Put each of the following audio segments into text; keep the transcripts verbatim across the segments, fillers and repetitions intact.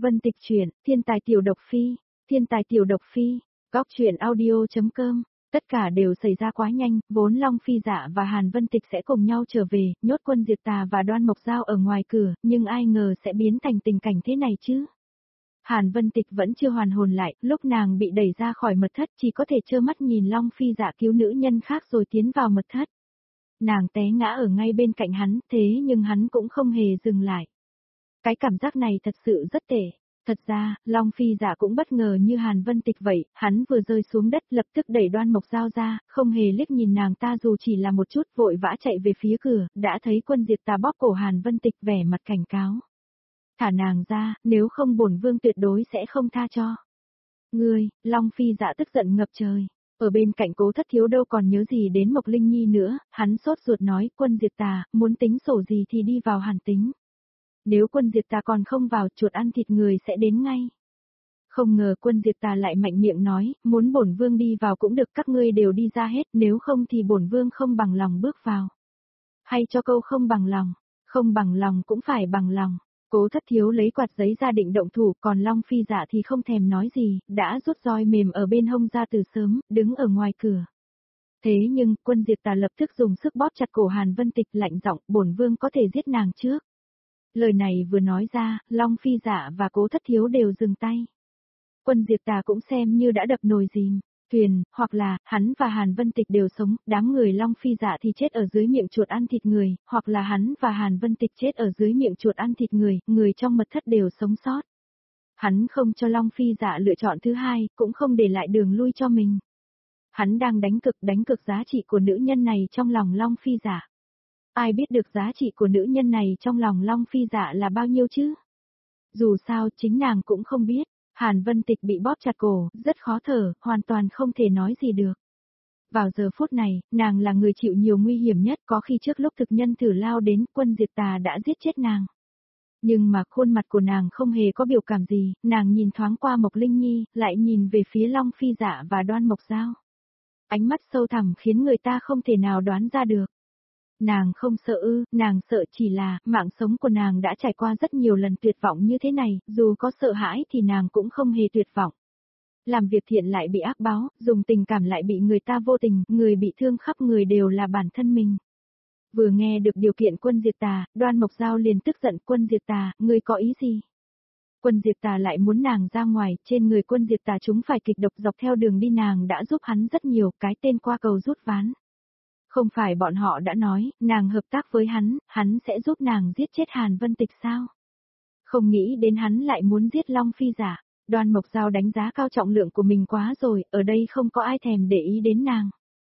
Vân Tịch truyện, Thiên tài tiểu độc phi, Thiên tài tiểu độc phi, góc truyện audio.com. Tất cả đều xảy ra quá nhanh, vốn Long Phi Dạ và Hàn Vân Tịch sẽ cùng nhau trở về, nhốt Quân Diệt Tà và Đoan Mộc Giao ở ngoài cửa, nhưng ai ngờ sẽ biến thành tình cảnh thế này chứ. Hàn Vân Tịch vẫn chưa hoàn hồn lại, lúc nàng bị đẩy ra khỏi mật thất chỉ có thể trơ mắt nhìn Long Phi Dạ cứu nữ nhân khác rồi tiến vào mật thất. Nàng té ngã ở ngay bên cạnh hắn, thế nhưng hắn cũng không hề dừng lại. Cái cảm giác này thật sự rất tệ. Thật ra, Long Phi Dạ cũng bất ngờ như Hàn Vân Tịch vậy, hắn vừa rơi xuống đất lập tức đẩy Đoan Mộc Giao ra, không hề liếc nhìn nàng ta dù chỉ là một chút, vội vã chạy về phía cửa, đã thấy Quân Diệt Tà bóp cổ Hàn Vân Tịch vẻ mặt cảnh cáo. Thả nàng ra, nếu không bổn vương tuyệt đối sẽ không tha cho. Ngươi, Long Phi Dạ tức giận ngập trời. Ở bên cạnh Cố Thất Thiếu đâu còn nhớ gì đến Mộc Linh Nhi nữa, hắn sốt ruột nói, Quân Diệt Tà, muốn tính sổ gì thì đi vào hàn tính. Nếu Quân Diệt Tà còn không vào, chuột ăn thịt người sẽ đến ngay. Không ngờ Quân Diệt Tà lại mạnh miệng nói, muốn bổn vương đi vào cũng được, các ngươi đều đi ra hết, nếu không thì bổn vương không bằng lòng bước vào. Hay cho câu không bằng lòng, không bằng lòng cũng phải bằng lòng. Cố Thất Thiếu lấy quạt giấy ra định động thủ, còn Long Phi Dạ thì không thèm nói gì, đã rút roi mềm ở bên hông ra từ sớm, đứng ở ngoài cửa. Thế nhưng, Quân Diệt Tà lập tức dùng sức bóp chặt cổ Hàn Vân Tịch, lạnh giọng, bổn vương có thể giết nàng trước. Lời này vừa nói ra, Long Phi Dạ và Cố Thất Thiếu đều dừng tay. Quân Diệt Tà cũng xem như đã đập nồi dìm thuyền, hoặc là, hắn và Hàn Vân Tịch đều sống, đám người Long Phi Dạ thì chết ở dưới miệng chuột ăn thịt người, hoặc là hắn và Hàn Vân Tịch chết ở dưới miệng chuột ăn thịt người, người trong mật thất đều sống sót. Hắn không cho Long Phi Dạ lựa chọn thứ hai, cũng không để lại đường lui cho mình. Hắn đang đánh cực đánh cực giá trị của nữ nhân này trong lòng Long Phi Dạ. Ai biết được giá trị của nữ nhân này trong lòng Long Phi Dạ là bao nhiêu chứ? Dù sao chính nàng cũng không biết. Hàn Vân Tịch bị bóp chặt cổ, rất khó thở, hoàn toàn không thể nói gì được. Vào giờ phút này, nàng là người chịu nhiều nguy hiểm nhất, có khi trước lúc thực nhân thử lao đến, Quân Diệt Tà đã giết chết nàng. Nhưng mà khuôn mặt của nàng không hề có biểu cảm gì, nàng nhìn thoáng qua Mộc Linh Nhi, lại nhìn về phía Long Phi Dạ và Đoan Mộc Giao. Ánh mắt sâu thẳm khiến người ta không thể nào đoán ra được. Nàng không sợ ư, nàng sợ chỉ là, mạng sống của nàng đã trải qua rất nhiều lần tuyệt vọng như thế này, dù có sợ hãi thì nàng cũng không hề tuyệt vọng. Làm việc thiện lại bị ác báo, dùng tình cảm lại bị người ta vô tình, người bị thương khắp người đều là bản thân mình. Vừa nghe được điều kiện Quân Diệt Tà, Đoan Mộc Giao liền tức giận, Quân Diệt Tà, ngươi có ý gì? Quân Diệt Tà lại muốn nàng ra ngoài, trên người Quân Diệt Tà chúng phải kịch độc, dọc theo đường đi nàng đã giúp hắn rất nhiều, cái tên qua cầu rút ván. Không phải bọn họ đã nói, nàng hợp tác với hắn, hắn sẽ giúp nàng giết chết Hàn Vân Tịch sao? Không nghĩ đến hắn lại muốn giết Long Phi Dạ. Đoan Mộc Giao đánh giá cao trọng lượng của mình quá rồi, ở đây không có ai thèm để ý đến nàng.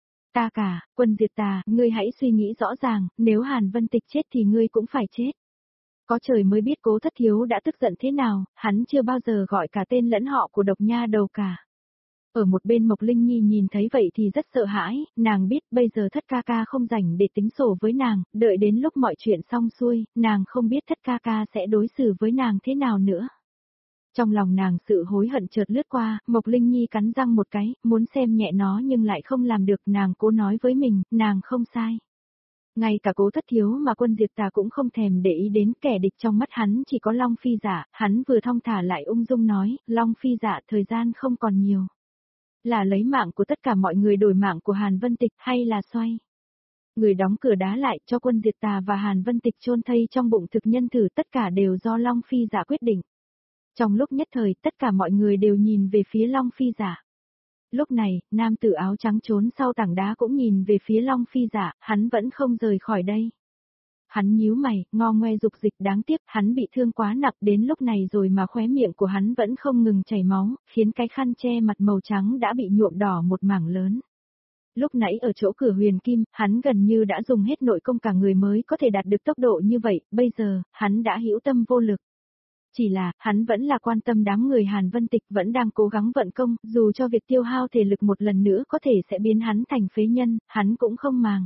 Ta cả, Quân Diệt Tà, ngươi hãy suy nghĩ rõ ràng, nếu Hàn Vân Tịch chết thì ngươi cũng phải chết. Có trời mới biết Cố Thất Thiếu đã tức giận thế nào, hắn chưa bao giờ gọi cả tên lẫn họ của độc nha đầu cả. Ở một bên Mộc Linh Nhi nhìn thấy vậy thì rất sợ hãi, nàng biết bây giờ Thất ca ca không rảnh để tính sổ với nàng, đợi đến lúc mọi chuyện xong xuôi, nàng không biết Thất ca ca sẽ đối xử với nàng thế nào nữa. Trong lòng nàng sự hối hận chợt lướt qua, Mộc Linh Nhi cắn răng một cái, muốn xem nhẹ nó nhưng lại không làm được, nàng cố nói với mình, nàng không sai. Ngay cả Cố Thất Thiếu mà Quân Diệt Tà cũng không thèm để ý đến, kẻ địch trong mắt hắn chỉ có Long Phi Dạ, hắn vừa thong thả lại ung dung nói, Long Phi Dạ, thời gian không còn nhiều. Là lấy mạng của tất cả mọi người đổi mạng của Hàn Vân Tịch hay là xoay? Người đóng cửa đá lại cho Quân Diệt Tà và Hàn Vân Tịch chôn thây trong bụng thực nhân thử, tất cả đều do Long Phi Dạ quyết định. Trong lúc nhất thời tất cả mọi người đều nhìn về phía Long Phi Dạ. Lúc này, nam tử áo trắng trốn sau tảng đá cũng nhìn về phía Long Phi Dạ, hắn vẫn không rời khỏi đây. Hắn nhíu mày, ngo ngoe dục dịch, đáng tiếc, hắn bị thương quá nặng đến lúc này rồi mà khóe miệng của hắn vẫn không ngừng chảy máu, khiến cái khăn che mặt màu trắng đã bị nhuộm đỏ một mảng lớn. Lúc nãy ở chỗ cửa huyền kim, hắn gần như đã dùng hết nội công cả người mới có thể đạt được tốc độ như vậy, bây giờ, hắn đã hữu tâm vô lực. Chỉ là, hắn vẫn là quan tâm đám người Hàn Vân Tịch, vẫn đang cố gắng vận công, dù cho việc tiêu hao thể lực một lần nữa có thể sẽ biến hắn thành phế nhân, hắn cũng không màng.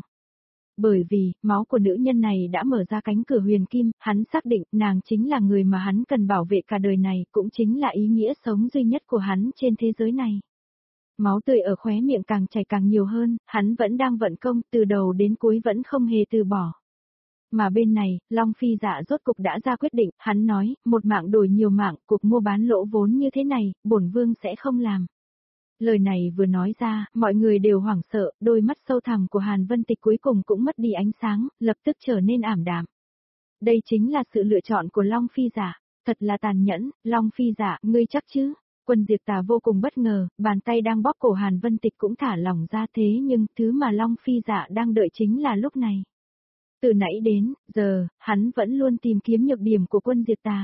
Bởi vì, máu của nữ nhân này đã mở ra cánh cửa huyền kim, hắn xác định nàng chính là người mà hắn cần bảo vệ cả đời này, cũng chính là ý nghĩa sống duy nhất của hắn trên thế giới này. Máu tươi ở khóe miệng càng chảy càng nhiều hơn, hắn vẫn đang vận công, từ đầu đến cuối vẫn không hề từ bỏ. Mà bên này, Long Phi Dạ rốt cục đã ra quyết định, hắn nói, một mạng đổi nhiều mạng, cuộc mua bán lỗ vốn như thế này, bổn vương sẽ không làm. Lời này vừa nói ra, mọi người đều hoảng sợ, đôi mắt sâu thẳm của Hàn Vân Tịch cuối cùng cũng mất đi ánh sáng, lập tức trở nên ảm đạm. Đây chính là sự lựa chọn của Long Phi Dạ, thật là tàn nhẫn, Long Phi Dạ, ngươi chắc chứ? Quân Diệp Tà vô cùng bất ngờ, bàn tay đang bóp cổ Hàn Vân Tịch cũng thả lỏng ra thế nhưng thứ mà Long Phi Dạ đang đợi chính là lúc này. Từ nãy đến, giờ, hắn vẫn luôn tìm kiếm nhược điểm của Quân Diệp Tà.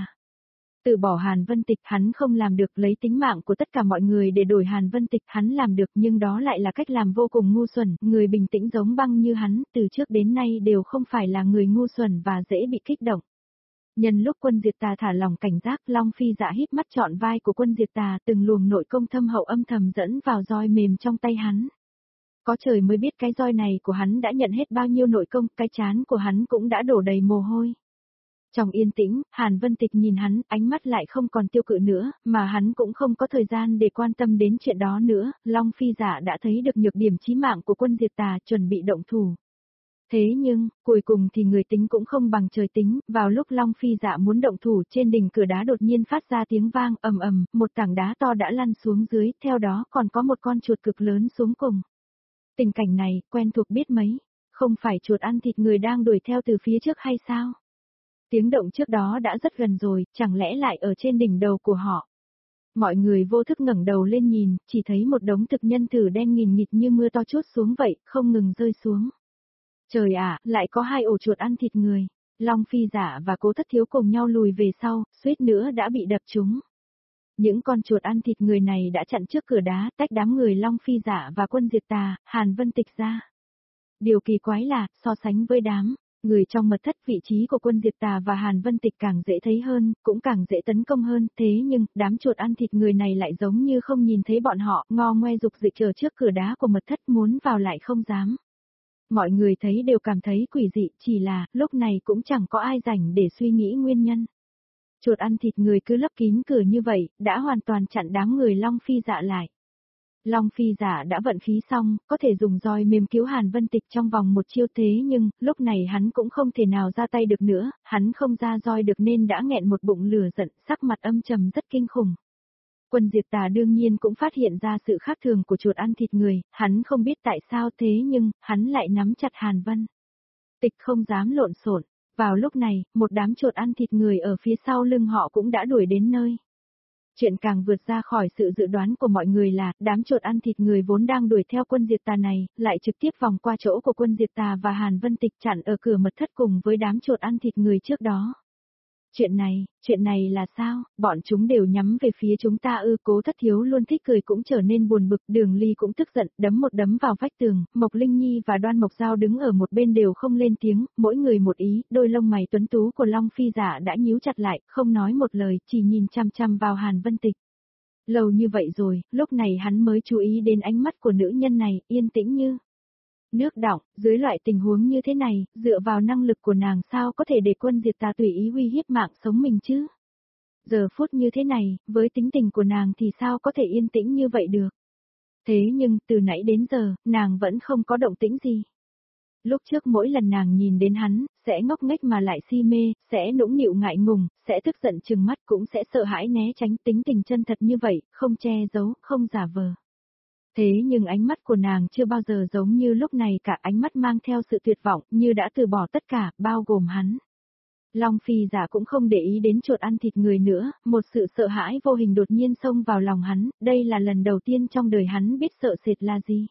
Từ bỏ Hàn Vân Tịch hắn không làm được, lấy tính mạng của tất cả mọi người để đổi Hàn Vân Tịch hắn làm được, nhưng đó lại là cách làm vô cùng ngu xuẩn, người bình tĩnh giống băng như hắn từ trước đến nay đều không phải là người ngu xuẩn và dễ bị kích động. Nhân lúc Quân Diệp Tà thả lỏng cảnh giác, Long Phi Dạ hít mắt trọn vai của Quân Diệp Tà, từng luồng nội công thâm hậu âm thầm dẫn vào roi mềm trong tay hắn. Có trời mới biết cái roi này của hắn đã nhận hết bao nhiêu nội công, cái trán của hắn cũng đã đổ đầy mồ hôi. Trong yên tĩnh, Hàn Vân Tịch nhìn hắn, ánh mắt lại không còn tiêu cự nữa, mà hắn cũng không có thời gian để quan tâm đến chuyện đó nữa, Long Phi Dạ đã thấy được nhược điểm chí mạng của Quân Diệp Tà, chuẩn bị động thủ. Thế nhưng, cuối cùng thì người tính cũng không bằng trời tính, vào lúc Long Phi Dạ muốn động thủ, trên đỉnh cửa đá đột nhiên phát ra tiếng vang ầm ầm, một tảng đá to đã lăn xuống dưới, theo đó còn có một con chuột cực lớn xuống cùng. Tình cảnh này, quen thuộc biết mấy, không phải chuột ăn thịt người đang đuổi theo từ phía trước hay sao? Tiếng động trước đó đã rất gần rồi, chẳng lẽ lại ở trên đỉnh đầu của họ? Mọi người vô thức ngẩng đầu lên nhìn, chỉ thấy một đống thực nhân thử đen nghìn nghịt như mưa to trút xuống vậy, không ngừng rơi xuống. Trời ạ, lại có hai ổ chuột ăn thịt người. Long Phi Dạ và Cố Thất Thiếu cùng nhau lùi về sau, suýt nữa đã bị đập trúng. Những con chuột ăn thịt người này đã chặn trước cửa đá, tách đám người Long Phi Dạ và Quân Diệp Tà, Hàn Vân Tịch ra. Điều kỳ quái là, so sánh với đám người trong mật thất, vị trí của Quân Diệp Tà và Hàn Vân Tịch càng dễ thấy hơn, cũng càng dễ tấn công hơn, thế nhưng, đám chuột ăn thịt người này lại giống như không nhìn thấy bọn họ, ngo ngoe dục dịch ở trước cửa đá của mật thất muốn vào lại không dám. Mọi người thấy đều cảm thấy quỷ dị, chỉ là, lúc này cũng chẳng có ai rảnh để suy nghĩ nguyên nhân. Chuột ăn thịt người cứ lấp kín cửa như vậy, đã hoàn toàn chặn đám người Long Phi Dạ lại. Long Phi Dạ đã vận khí xong, có thể dùng roi mềm cứu Hàn Vân Tịch trong vòng một chiêu thế nhưng, lúc này hắn cũng không thể nào ra tay được nữa, hắn không ra roi được nên đã nghẹn một bụng lửa giận, sắc mặt âm trầm rất kinh khủng. Quân Diệp Tà đương nhiên cũng phát hiện ra sự khác thường của chuột ăn thịt người, hắn không biết tại sao thế nhưng, hắn lại nắm chặt Hàn Vân Tịch không dám lộn xộn. Vào lúc này, một đám chuột ăn thịt người ở phía sau lưng họ cũng đã đuổi đến nơi. Chuyện càng vượt ra khỏi sự dự đoán của mọi người là, đám chuột ăn thịt người vốn đang đuổi theo Quân Diệp Tà này, lại trực tiếp vòng qua chỗ của Quân Diệp Tà và Hàn Vân Tịch chặn ở cửa mật thất cùng với đám chuột ăn thịt người trước đó. Chuyện này, chuyện này là sao, bọn chúng đều nhắm về phía chúng ta ư? Cố Thất Thiếu luôn thích cười cũng trở nên buồn bực, Đường Ly cũng tức giận, đấm một đấm vào vách tường, Mộc Linh Nhi và Đoan Mộc Giao đứng ở một bên đều không lên tiếng, mỗi người một ý, đôi lông mày tuấn tú của Long Phi Dạ đã nhíu chặt lại, không nói một lời, chỉ nhìn chăm chăm vào Hàn Vân Tịch. Lâu như vậy rồi, lúc này hắn mới chú ý đến ánh mắt của nữ nhân này, yên tĩnh như nước đọng, dưới loại tình huống như thế này, dựa vào năng lực của nàng sao có thể để Quân Diệp Tà tùy ý uy hiếp mạng sống mình chứ? Giờ phút như thế này, với tính tình của nàng thì sao có thể yên tĩnh như vậy được? Thế nhưng, từ nãy đến giờ, nàng vẫn không có động tĩnh gì. Lúc trước mỗi lần nàng nhìn đến hắn, sẽ ngốc nghếch mà lại si mê, sẽ nũng nịu ngại ngùng, sẽ tức giận trừng mắt cũng sẽ sợ hãi né tránh, tính tình chân thật như vậy, không che giấu, không giả vờ. Thế nhưng ánh mắt của nàng chưa bao giờ giống như lúc này cả, ánh mắt mang theo sự tuyệt vọng, như đã từ bỏ tất cả, bao gồm hắn. Long Phi Dạ cũng không để ý đến chuột ăn thịt người nữa, một sự sợ hãi vô hình đột nhiên xông vào lòng hắn, đây là lần đầu tiên trong đời hắn biết sợ sệt là gì.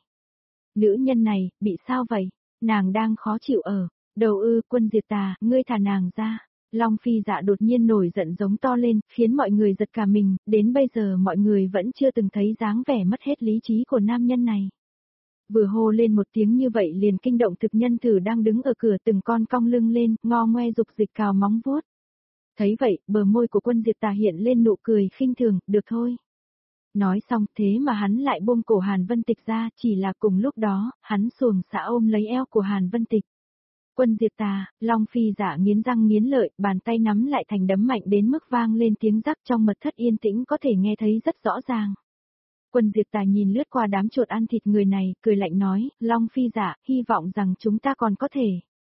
Nữ nhân này, bị sao vậy? Nàng đang khó chịu ở đầu ư? Quân Diệp Tà, ngươi thả nàng ra. Long Phi Dạ đột nhiên nổi giận giống to lên, khiến mọi người giật cả mình, đến bây giờ mọi người vẫn chưa từng thấy dáng vẻ mất hết lý trí của nam nhân này. Vừa hô lên một tiếng như vậy liền kinh động thực nhân thử đang đứng ở cửa, từng con cong lưng lên, ngo ngoe dục dịch cào móng vuốt. Thấy vậy, bờ môi của Quân Diệp Tà hiện lên nụ cười khinh thường, được thôi. Nói xong thế mà hắn lại buông cổ Hàn Vân Tịch ra, chỉ là cùng lúc đó, hắn xuồng xã ôm lấy eo của Hàn Vân Tịch. Quân Diệp Tà, Long Phi Dạ nghiến răng nghiến lợi, bàn tay nắm lại thành đấm mạnh đến mức vang lên tiếng rắc, trong mật thất yên tĩnh có thể nghe thấy rất rõ ràng. Quân Diệp Tà nhìn lướt qua đám chuột ăn thịt người này, cười lạnh nói, Long Phi Dạ, hy vọng rằng chúng ta còn có thể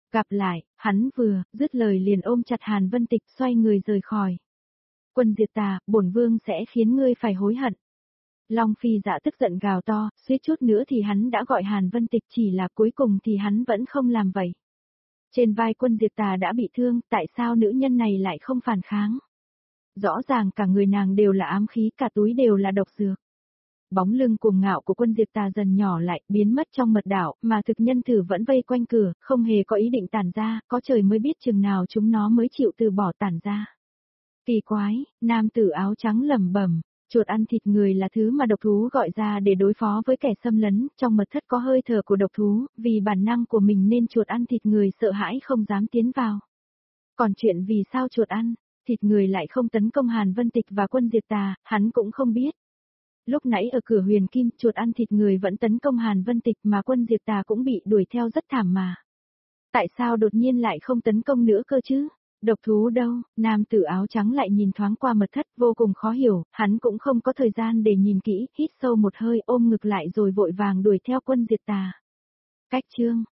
Gặp lại, hắn vừa, dứt lời liền ôm chặt Hàn Vân Tịch xoay người rời khỏi. Quân diệt tà, bổn vương sẽ khiến ngươi phải hối hận. Long Phi Dạ tức giận gào to, suýt chút nữa thì hắn đã gọi Hàn Vân Tịch, chỉ là cuối cùng thì hắn vẫn không làm vậy. Trên vai quân diệt tà đã bị thương, tại sao nữ nhân này lại không phản kháng? Rõ ràng cả người nàng đều là ám khí, cả túi đều là độc dược. Bóng lưng cuồng ngạo của quân diệt tà dần nhỏ lại, biến mất trong mật đảo, mà thực nhân thử vẫn vây quanh cửa, không hề có ý định tản ra, có trời mới biết chừng nào chúng nó mới chịu từ bỏ tản ra. Kỳ quái, nam tử áo trắng lẩm bẩm, chuột ăn thịt người là thứ mà độc thú gọi ra để đối phó với kẻ xâm lấn, trong mật thất có hơi thở của độc thú, vì bản năng của mình nên chuột ăn thịt người sợ hãi không dám tiến vào. Còn chuyện vì sao chuột ăn thịt người lại không tấn công Hàn Vân Tịch và quân diệt tà, hắn cũng không biết. Lúc nãy ở cửa huyền kim, chuột ăn thịt người vẫn tấn công Hàn Vân Tịch mà quân diệt tà cũng bị đuổi theo rất thảm mà. Tại sao đột nhiên lại không tấn công nữa cơ chứ? Độc thú đâu? Nam tử áo trắng lại nhìn thoáng qua mật thất, vô cùng khó hiểu, hắn cũng không có thời gian để nhìn kỹ, hít sâu một hơi ôm ngực lại rồi vội vàng đuổi theo quân diệt tà. Cách chương